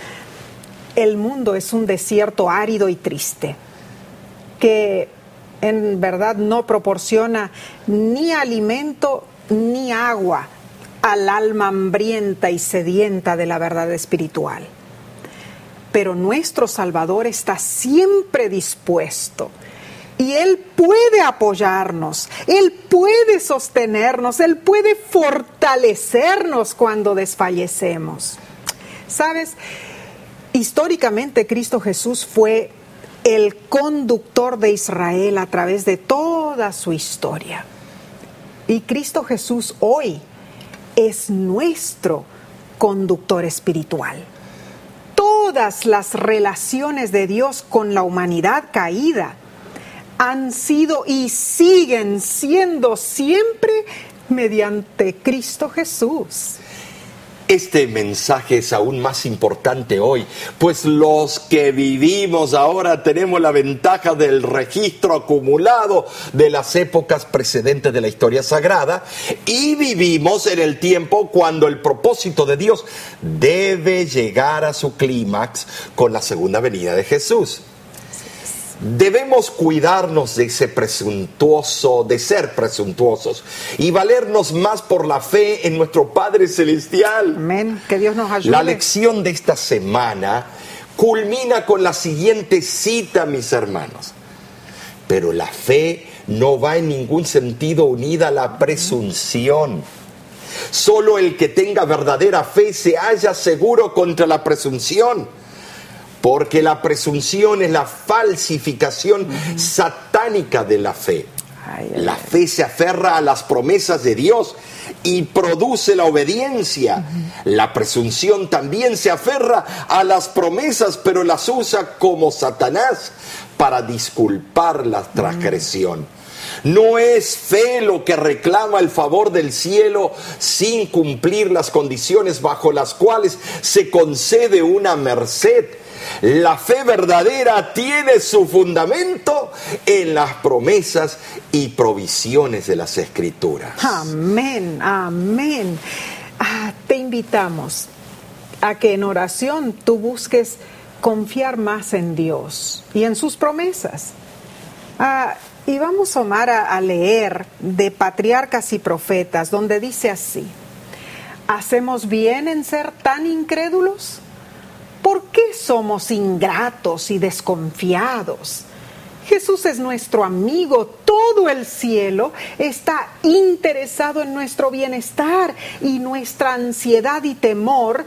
Speaker 1: El mundo es un desierto árido y triste, que en verdad no proporciona ni alimento ni agua al alma hambrienta y sedienta de la verdad espiritual. Pero nuestro Salvador está siempre dispuesto y Él puede apoyarnos, Él puede sostenernos, Él puede fortalecernos cuando desfallecemos. ¿Sabes? Históricamente Cristo Jesús fue el conductor de Israel a través de toda su historia. Y Cristo Jesús hoy es nuestro conductor espiritual. Todas las relaciones de Dios con la humanidad caída han sido y siguen siendo siempre mediante Cristo Jesús.
Speaker 2: Este mensaje es aún más importante hoy, pues los que vivimos ahora tenemos la ventaja del registro acumulado de las épocas precedentes de la historia sagrada y vivimos en el tiempo cuando el propósito de Dios debe llegar a su clímax con la segunda venida de Jesús. Debemos cuidarnos de ese presuntuoso, de ser presuntuosos y valernos más por la fe en nuestro Padre Celestial.
Speaker 1: Amén. Que Dios nos ayude.
Speaker 2: La lección de esta semana culmina con la siguiente cita, mis hermanos. Pero la fe no va en ningún sentido unida a la presunción. Solo el que tenga verdadera fe se halla seguro contra la presunción. Porque la presunción es la falsificación uh-huh. satánica de la fe. Ay, ay, la fe se aferra a las promesas de Dios y produce la obediencia. Uh-huh. La presunción también se aferra a las promesas, pero las usa como Satanás para disculpar la transgresión. Uh-huh. No es fe lo que reclama el favor del cielo sin cumplir las condiciones bajo las cuales se concede una merced. La fe verdadera tiene su fundamento en las promesas y provisiones de las Escrituras.
Speaker 1: Amén, amén. Ah, te invitamos a que en oración tú busques confiar más en Dios y en sus promesas. Ah, y vamos, Omar, a, a leer de Patriarcas y Profetas, donde dice así: ¿hacemos bien en ser tan incrédulos? ¿Por qué somos ingratos y desconfiados? Jesús es nuestro amigo, todo el cielo está interesado en nuestro bienestar y nuestra ansiedad y temor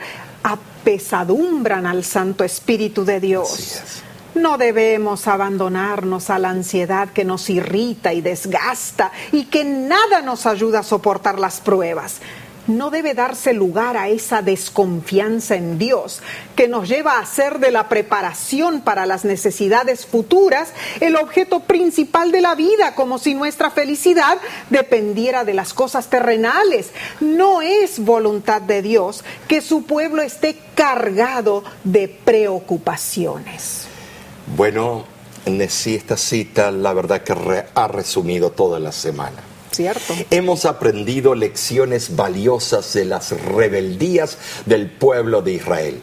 Speaker 1: apesadumbran al Santo Espíritu de Dios. No debemos abandonarnos a la ansiedad que nos irrita y desgasta y que nada nos ayuda a soportar las pruebas. No debe darse lugar a esa desconfianza en Dios que nos lleva a hacer de la preparación para las necesidades futuras el objeto principal de la vida, como si nuestra felicidad dependiera de las cosas terrenales. No es voluntad de Dios que su pueblo esté cargado de preocupaciones.
Speaker 2: Bueno, sí, esta cita la verdad que re- ha resumido toda la semana.
Speaker 1: Cierto.
Speaker 2: Hemos aprendido lecciones valiosas de las rebeldías del pueblo de Israel.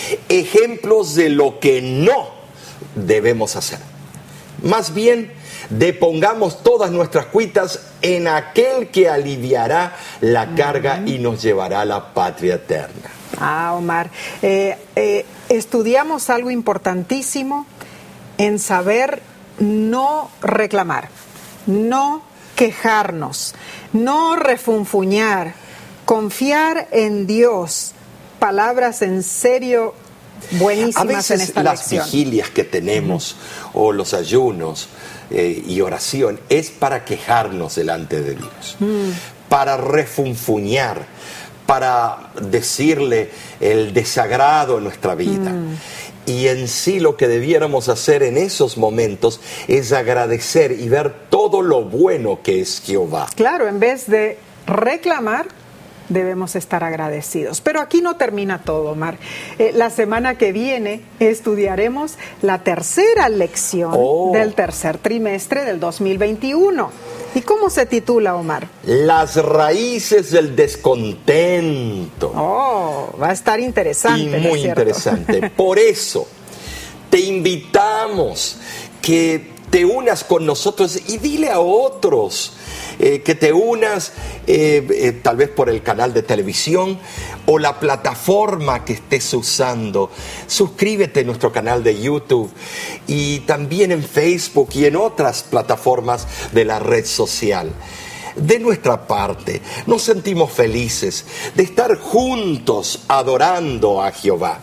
Speaker 2: Ejemplos de lo que no debemos hacer. Más bien, depongamos todas nuestras cuitas en aquel que aliviará la carga uh-huh. y nos llevará a la patria eterna.
Speaker 1: Ah, Omar, eh, eh, estudiamos algo importantísimo en saber no reclamar, no quejarnos, no refunfuñar, confiar en Dios. Palabras en serio buenísimas
Speaker 2: a veces
Speaker 1: en esta
Speaker 2: las
Speaker 1: lección.
Speaker 2: vigilias que tenemos uh-huh. o los ayunos eh, y oración es para quejarnos delante de Dios, uh-huh. para refunfuñar, para decirle el desagrado en nuestra vida. Uh-huh. Y en sí lo que debiéramos hacer en esos momentos es agradecer y ver todo lo bueno que es Jehová.
Speaker 1: Claro, en vez de reclamar, debemos estar agradecidos. Pero aquí no termina todo, Omar. Eh, la semana que viene estudiaremos la tercera lección oh. del tercer trimestre del dos mil veintiuno. ¿Y cómo se titula, Omar?
Speaker 2: Las raíces del descontento.
Speaker 1: Oh, va a estar interesante.
Speaker 2: Y muy
Speaker 1: ¿no es
Speaker 2: interesante. Por eso te invitamos que te unas con nosotros y dile a otros eh, que te unas eh, eh, tal vez por el canal de televisión o la plataforma que estés usando. Suscríbete a nuestro canal de YouTube y también en Facebook y en otras plataformas de la red social. De nuestra parte, nos sentimos felices de estar juntos adorando a Jehová.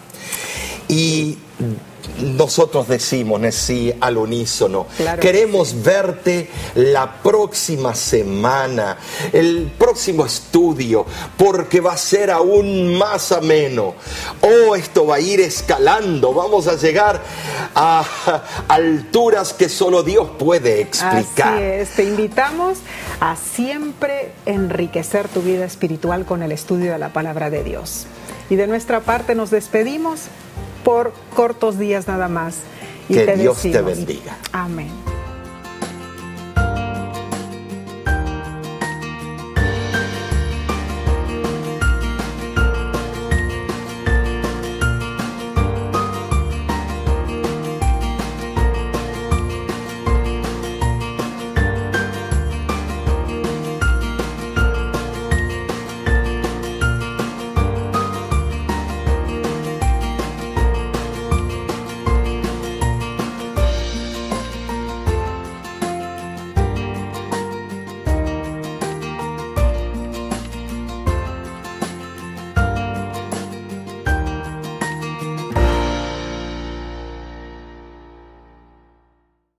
Speaker 2: Y nosotros decimos, sí, al unísono, claro, queremos sí. verte la próxima semana, el próximo estudio, porque va a ser aún más ameno. Oh, esto va a ir escalando, vamos a llegar a, a alturas que solo Dios puede explicar.
Speaker 1: Así es, te invitamos a siempre enriquecer tu vida espiritual con el estudio de la palabra de Dios. Y de nuestra parte nos despedimos por cortos días nada más. Y
Speaker 2: que
Speaker 1: te
Speaker 2: Dios
Speaker 1: decimos,
Speaker 2: te bendiga.
Speaker 1: amén.